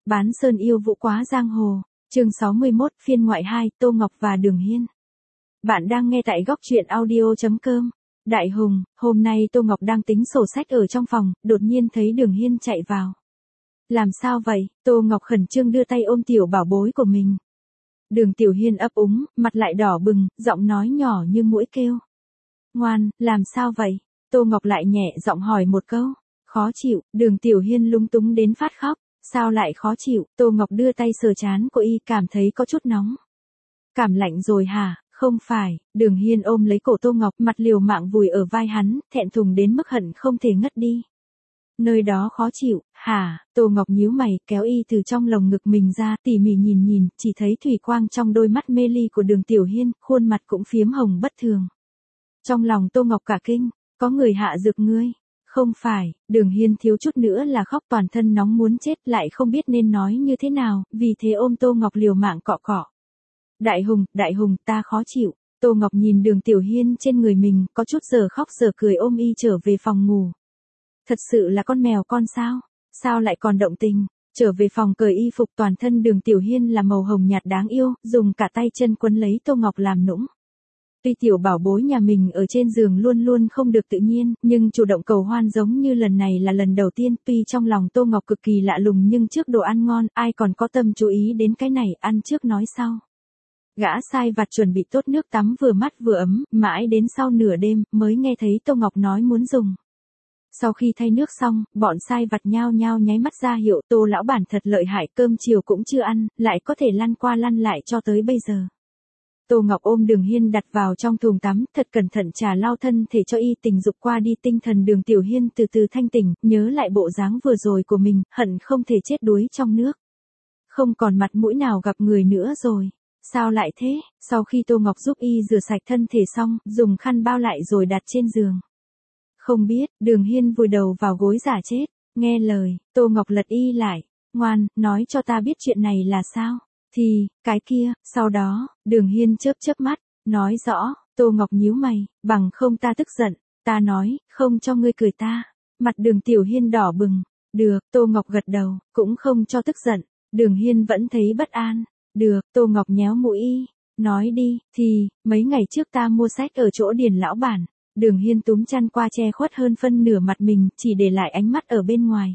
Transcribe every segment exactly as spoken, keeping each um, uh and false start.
Bán sơn yêu vũ quá giang hồ, chương sáu mươi mốt, phiên ngoại hai, Tô Ngọc và Đường Hiên. Bạn đang nghe tại góc truyện audio chấm com. Đại Hùng, hôm nay Tô Ngọc đang tính sổ sách ở trong phòng, đột nhiên thấy Đường Hiên chạy vào. Làm sao vậy? Tô Ngọc khẩn trương đưa tay ôm tiểu bảo bối của mình. Đường Tiểu Hiên ấp úng, mặt lại đỏ bừng, giọng nói nhỏ như muỗi kêu. Ngoan, làm sao vậy? Tô Ngọc lại nhẹ giọng hỏi một câu. Khó chịu, Đường Tiểu Hiên lúng túng đến phát khóc. Sao lại khó chịu? Tô Ngọc đưa tay sờ trán của y, cảm thấy có chút nóng. Cảm lạnh rồi hả? Không phải. Đường Hiên ôm lấy cổ Tô Ngọc, mặt liều mạng vùi ở vai hắn, thẹn thùng đến mức hận không thể ngất đi. Nơi đó khó chịu, hả? Tô Ngọc nhíu mày, kéo y từ trong lồng ngực mình ra, tỉ mỉ nhìn nhìn, chỉ thấy thủy quang trong đôi mắt mê ly của Đường Tiểu Hiên, khuôn mặt cũng phiếm hồng bất thường. Trong lòng Tô Ngọc cả kinh, có người hạ dược ngươi. Không phải, Đường Hiên thiếu chút nữa là khóc, toàn thân nóng muốn chết, lại không biết nên nói như thế nào, vì thế ôm Tô Ngọc liều mạng cọ cọ. Đại Hùng, Đại Hùng, ta khó chịu. Tô Ngọc nhìn Đường Tiểu Hiên trên người mình, có chút giờ khóc giờ cười ôm y trở về phòng ngủ. Thật sự là con mèo con sao? Sao lại còn động tình? Trở về phòng cởi y phục, toàn thân Đường Tiểu Hiên là màu hồng nhạt đáng yêu, dùng cả tay chân quấn lấy Tô Ngọc làm nũng. Tuy tiểu bảo bối nhà mình ở trên giường luôn luôn không được tự nhiên, nhưng chủ động cầu hoan giống như lần này là lần đầu tiên, tuy trong lòng Tô Ngọc cực kỳ lạ lùng nhưng trước đồ ăn ngon, ai còn có tâm chú ý đến cái này, ăn trước nói sau. Gã sai vặt chuẩn bị tốt nước tắm vừa mát vừa ấm, mãi đến sau nửa đêm, mới nghe thấy Tô Ngọc nói muốn dùng. Sau khi thay nước xong, bọn sai vặt nhao nhao nháy mắt ra hiệu Tô lão bản thật lợi hại, cơm chiều cũng chưa ăn, lại có thể lăn qua lăn lại cho tới bây giờ. Tô Ngọc ôm Đường Hiên đặt vào trong thùng tắm, thật cẩn thận trà lau thân thể cho y, tình dục qua đi, tinh thần Đường Tiểu Hiên từ từ thanh tỉnh, nhớ lại bộ dáng vừa rồi của mình, hận không thể chết đuối trong nước. Không còn mặt mũi nào gặp người nữa rồi. Sao lại thế? Sau khi Tô Ngọc giúp y rửa sạch thân thể xong, dùng khăn bao lại rồi đặt trên giường. Không biết, Đường Hiên vùi đầu vào gối giả chết, nghe lời, Tô Ngọc lật y lại, ngoan, nói cho ta biết chuyện này là sao? Thì, cái kia, sau đó, Đường Hiên chớp chớp mắt, nói rõ. Tô Ngọc nhíu mày, bằng không ta tức giận, ta nói, không cho ngươi cười ta. Mặt Đường Tiểu Hiên đỏ bừng, được, Tô Ngọc gật đầu, cũng không cho tức giận. Đường Hiên vẫn thấy bất an, được, Tô Ngọc nhéo mũi y, nói đi, thì, mấy ngày trước ta mua sách ở chỗ Điền lão bản. Đường Hiên túm chăn qua che khuất hơn phân nửa mặt mình, chỉ để lại ánh mắt ở bên ngoài.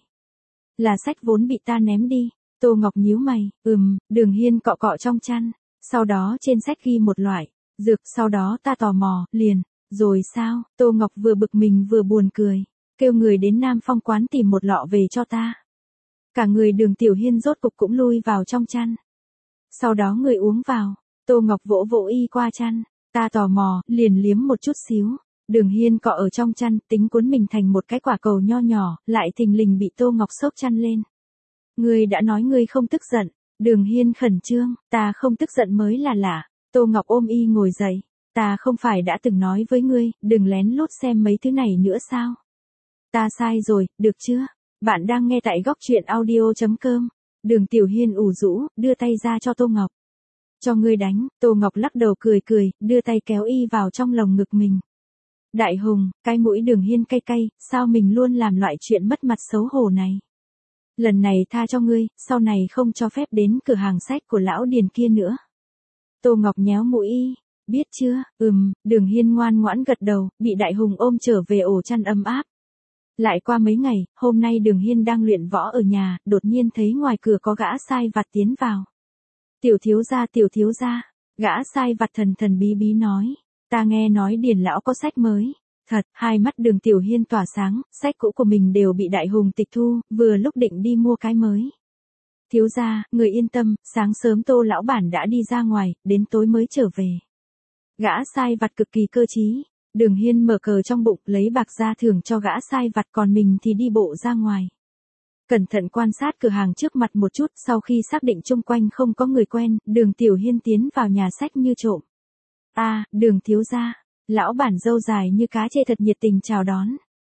Là sách vốn bị ta ném đi. Tô Ngọc nhíu mày, ừm, Đường Hiên cọ cọ trong chăn, sau đó trên sách ghi một loại dược, sau đó ta tò mò, liền, rồi sao? Tô Ngọc vừa bực mình vừa buồn cười, kêu người đến Nam Phong quán tìm một lọ về cho ta. Cả người Đường Tiểu Hiên rốt cục cũng lui vào trong chăn. Sau đó người uống vào, Tô Ngọc vỗ vỗ y qua chăn, ta tò mò, liền liếm một chút xíu. Đường Hiên cọ ở trong chăn, tính cuốn mình thành một cái quả cầu nho nhỏ, lại thình lình bị Tô Ngọc xốc chăn lên. Ngươi đã nói ngươi không tức giận. Đường Hiên khẩn trương, ta không tức giận mới là lạ. Tô Ngọc ôm y ngồi dậy, ta không phải đã từng nói với ngươi, đừng lén lút xem mấy thứ này nữa sao? Ta sai rồi, được chưa? Bạn đang nghe tại góc truyện audio chấm com. Đường Tiểu Hiên ủ rũ, đưa tay ra cho Tô Ngọc. Cho ngươi đánh. Tô Ngọc lắc đầu cười cười, đưa tay kéo y vào trong lồng ngực mình. Đại Hùng, cái mũi Đường Hiên cay cay, sao mình luôn làm loại chuyện mất mặt xấu hổ này? Lần này tha cho ngươi, sau này không cho phép đến cửa hàng sách của lão Điền kia nữa. Tô Ngọc nhéo mũi y, biết chưa? Ừm, Đường Hiên ngoan ngoãn gật đầu, bị Đại Hùng ôm trở về ổ chăn ấm áp. Lại qua mấy ngày, hôm nay Đường Hiên đang luyện võ ở nhà, đột nhiên thấy ngoài cửa có gã sai vặt tiến vào. Tiểu thiếu gia, tiểu thiếu gia, gã sai vặt thần thần bí bí nói, ta nghe nói Điền lão có sách mới. Thật, hai mắt Đường Tiểu Hiên tỏa sáng, sách cũ của mình đều bị Đại Hùng tịch thu, vừa lúc định đi mua cái mới. Thiếu gia, người yên tâm, sáng sớm Tô lão bản đã đi ra ngoài, đến tối mới trở về. Gã sai vặt cực kỳ cơ trí. Đường Hiên mở cờ trong bụng, lấy bạc ra thưởng cho gã sai vặt, còn mình thì đi bộ ra ngoài. Cẩn thận quan sát cửa hàng trước mặt một chút, sau khi xác định chung quanh không có người quen, Đường Tiểu Hiên tiến vào nhà sách như trộm. À, Đường thiếu gia. Lão bản râu dài như cá chê thật nhiệt tình chào đón.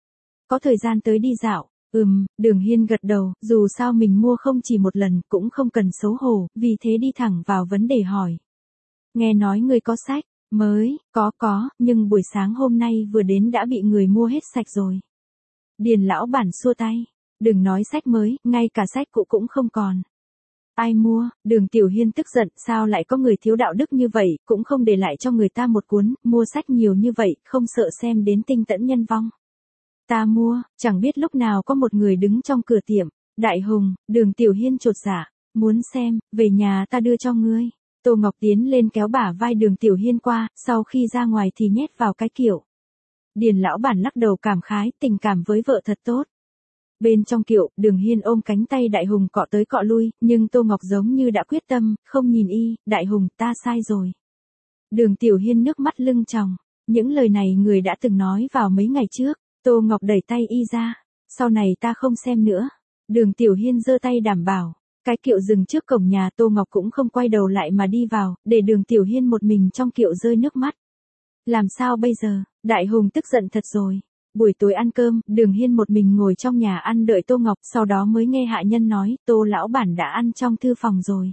Có thời gian tới đi dạo. Ừm, Đường Hiên gật đầu, dù sao mình mua không chỉ một lần, cũng không cần xấu hổ, vì thế đi thẳng vào vấn đề hỏi. Nghe nói người có sách mới? Có có, nhưng buổi sáng hôm nay vừa đến đã bị người mua hết sạch rồi. Điền lão bản xua tay. Đừng nói sách mới, ngay cả sách cũ cũng không còn. Ai mua? Đường Tiểu Hiên tức giận, sao lại có người thiếu đạo đức như vậy, cũng không để lại cho người ta một cuốn, mua sách nhiều như vậy, không sợ xem đến tinh tẫn nhân vong. Ta mua, chẳng biết lúc nào có một người đứng trong cửa tiệm. Đại Hùng, Đường Tiểu Hiên chột dạ, muốn xem, về nhà ta đưa cho ngươi. Tô Ngọc tiến lên kéo bả vai Đường Tiểu Hiên qua, sau khi ra ngoài thì nhét vào cái kiệu. Điền lão bản lắc đầu cảm khái, tình cảm với vợ thật tốt. Bên trong kiệu, Đường Hiên ôm cánh tay Đại Hùng cọ tới cọ lui, nhưng Tô Ngọc giống như đã quyết tâm, không nhìn y, Đại Hùng, ta sai rồi. Đường Tiểu Hiên nước mắt lưng tròng, những lời này người đã từng nói vào mấy ngày trước. Tô Ngọc đẩy tay y ra, sau này ta không xem nữa. Đường Tiểu Hiên giơ tay đảm bảo, cái kiệu dừng trước cổng nhà, Tô Ngọc cũng không quay đầu lại mà đi vào, để Đường Tiểu Hiên một mình trong kiệu rơi nước mắt. Làm sao bây giờ, Đại Hùng tức giận thật rồi. Buổi tối ăn cơm, Đường Hiên một mình ngồi trong nhà ăn đợi Tô Ngọc, sau đó mới nghe hạ nhân nói, Tô lão bản đã ăn trong thư phòng rồi.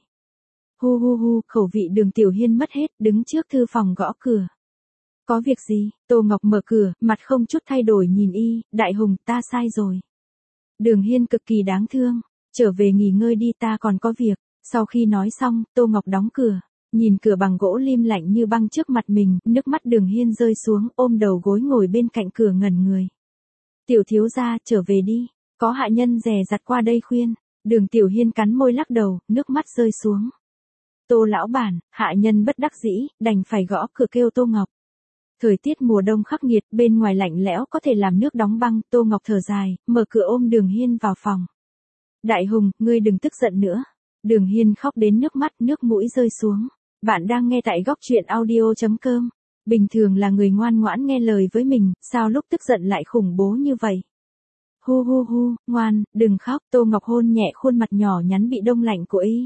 Hu hu hu, khẩu vị Đường Tiểu Hiên mất hết, đứng trước thư phòng gõ cửa. Có việc gì? Tô Ngọc mở cửa, mặt không chút thay đổi nhìn y, Đại Hùng, ta sai rồi. Đường Hiên cực kỳ đáng thương, trở về nghỉ ngơi đi, ta còn có việc. Sau khi nói xong, Tô Ngọc đóng cửa, nhìn cửa bằng gỗ lim lạnh như băng trước mặt mình, nước mắt Đường Hiên rơi xuống, ôm đầu gối ngồi bên cạnh cửa ngẩn người. Tiểu thiếu gia, trở về đi, có hạ nhân dè dặt qua đây khuyên. Đường Tiểu Hiên cắn môi lắc đầu, nước mắt rơi xuống. Tô lão bản, hạ nhân bất đắc dĩ, đành phải gõ cửa kêu Tô Ngọc. Thời tiết mùa đông khắc nghiệt, bên ngoài lạnh lẽo có thể làm nước đóng băng, Tô Ngọc thở dài, mở cửa ôm Đường Hiên vào phòng. Đại Hùng, ngươi đừng tức giận nữa. Đường Hiên khóc đến nước mắt, nước mũi rơi xuống. Bạn đang nghe tại góc truyện audio chấm com. Bình thường là người ngoan ngoãn nghe lời với mình, sao lúc tức giận lại khủng bố như vậy? Hu hu hu, ngoan, đừng khóc, Tô Ngọc hôn nhẹ khuôn mặt nhỏ nhắn bị đông lạnh của y.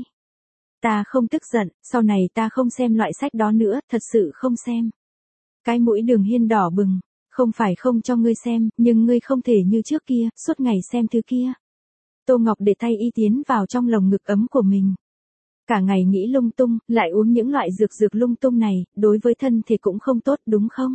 Ta không tức giận, sau này ta không xem loại sách đó nữa, thật sự không xem. Cái mũi Đường Hiên đỏ bừng, không phải không cho ngươi xem, nhưng ngươi không thể như trước kia, suốt ngày xem thứ kia. Tô Ngọc để tay y tiến vào trong lồng ngực ấm của mình. Cả ngày nghĩ lung tung, lại uống những loại dược dược lung tung này, đối với thân thể cũng không tốt đúng không?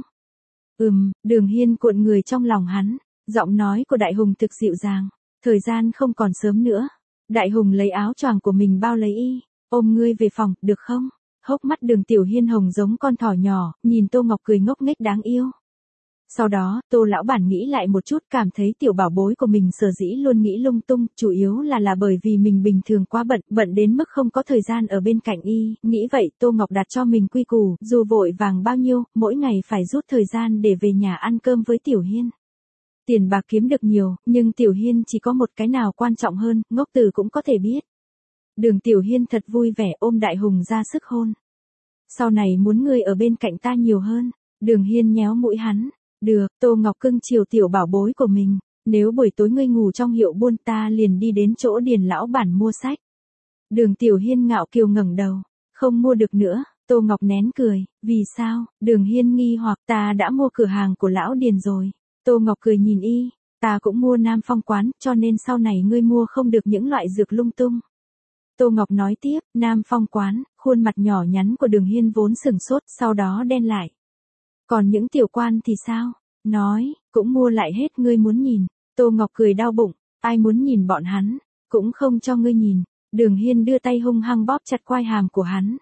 Ừm, Đường Hiên cuộn người trong lòng hắn, giọng nói của Đại Hùng thực dịu dàng, thời gian không còn sớm nữa. Đại Hùng lấy áo choàng của mình bao lấy y, ôm ngươi về phòng, được không? Hốc mắt Đường Tiểu Hiên hồng giống con thỏ nhỏ, nhìn Tô Ngọc cười ngốc nghếch đáng yêu. Sau đó, Tô lão bản nghĩ lại một chút, cảm thấy tiểu bảo bối của mình sở dĩ luôn nghĩ lung tung, chủ yếu là là bởi vì mình bình thường quá bận, bận đến mức không có thời gian ở bên cạnh y, nghĩ vậy Tô Ngọc đặt cho mình quy củ, dù vội vàng bao nhiêu, mỗi ngày phải rút thời gian để về nhà ăn cơm với Tiểu Hiên. Tiền bạc kiếm được nhiều, nhưng Tiểu Hiên chỉ có một cái nào quan trọng hơn, ngốc tử cũng có thể biết. Đường Tiểu Hiên thật vui vẻ ôm Đại Hùng ra sức hôn. Sau này muốn ngươi ở bên cạnh ta nhiều hơn. Đường Hiên nhéo mũi hắn. Được, Tô Ngọc cưng chiều tiểu bảo bối của mình. Nếu buổi tối ngươi ngủ trong hiệu buôn ta liền đi đến chỗ Điền lão bản mua sách. Đường Tiểu Hiên ngạo kiều ngẩng đầu. Không mua được nữa. Tô Ngọc nén cười. Vì sao? Đường Hiên nghi hoặc ta đã mua cửa hàng của lão Điền rồi. Tô Ngọc cười nhìn y. Ta cũng mua Nam Phong quán, cho nên sau này ngươi mua không được những loại dược lung tung. Tô Ngọc nói tiếp, Nam Phong quán, khuôn mặt nhỏ nhắn của Đường Hiên vốn sừng sốt, sau đó đen lại. Còn những tiểu quan thì sao? Nói, cũng mua lại hết, ngươi muốn nhìn. Tô Ngọc cười đau bụng, ai muốn nhìn bọn hắn, cũng không cho ngươi nhìn. Đường Hiên đưa tay hung hăng bóp chặt quai hàm của hắn.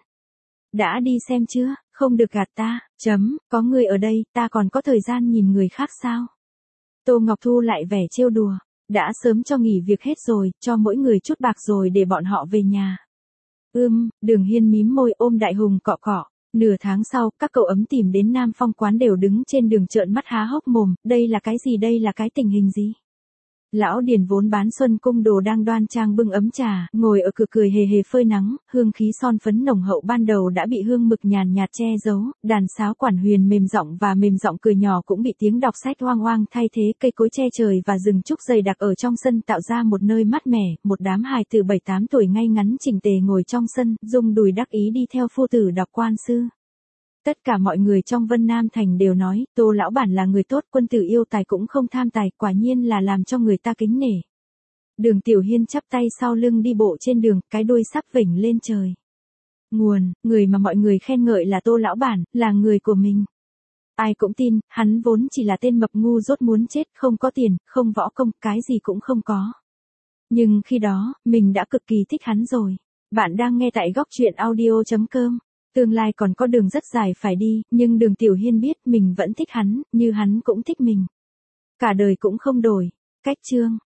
Đã đi xem chưa, không được gạt ta, chấm, có ngươi ở đây, ta còn có thời gian nhìn người khác sao? Tô Ngọc thu lại vẻ trêu đùa. Đã sớm cho nghỉ việc hết rồi, cho mỗi người chút bạc rồi để bọn họ về nhà. Ưm, Đường Hiên mím môi ôm Đại Hùng cọ cọ. Nửa tháng sau, các cậu ấm tìm đến Nam Phong quán đều đứng trên đường trợn mắt há hốc mồm, đây là cái gì, đây là cái tình hình gì? Lão Điền vốn bán Xuân Cung đồ đang đoan trang bưng ấm trà, ngồi ở cửa cười hề hề phơi nắng, hương khí son phấn nồng hậu ban đầu đã bị hương mực nhàn nhạt che giấu, đàn sáo quản huyền mềm giọng và mềm giọng cười nhỏ cũng bị tiếng đọc sách hoang hoang thay thế, cây cối che trời và rừng trúc dày đặc ở trong sân tạo ra một nơi mát mẻ, một đám hài từ bảy tám tuổi ngay ngắn chỉnh tề ngồi trong sân, rung đùi đắc ý đi theo phu tử đọc quan sư. Tất cả mọi người trong Vân Nam Thành đều nói, Tô lão bản là người tốt, quân tử yêu tài cũng không tham tài, quả nhiên là làm cho người ta kính nể. Đường Tiểu Hiên chắp tay sau lưng đi bộ trên đường, cái đuôi sắp vểnh lên trời. Nguồn, người mà mọi người khen ngợi là Tô lão bản, là người của mình. Ai cũng tin, hắn vốn chỉ là tên mập ngu dốt muốn chết, không có tiền, không võ công, cái gì cũng không có. Nhưng khi đó, mình đã cực kỳ thích hắn rồi. Bạn đang nghe tại góc chuyện audio chấm com. Tương lai còn có đường rất dài phải đi, nhưng Đường Tiểu Hiên biết mình vẫn thích hắn, như hắn cũng thích mình. Cả đời cũng không đổi. Cách chương.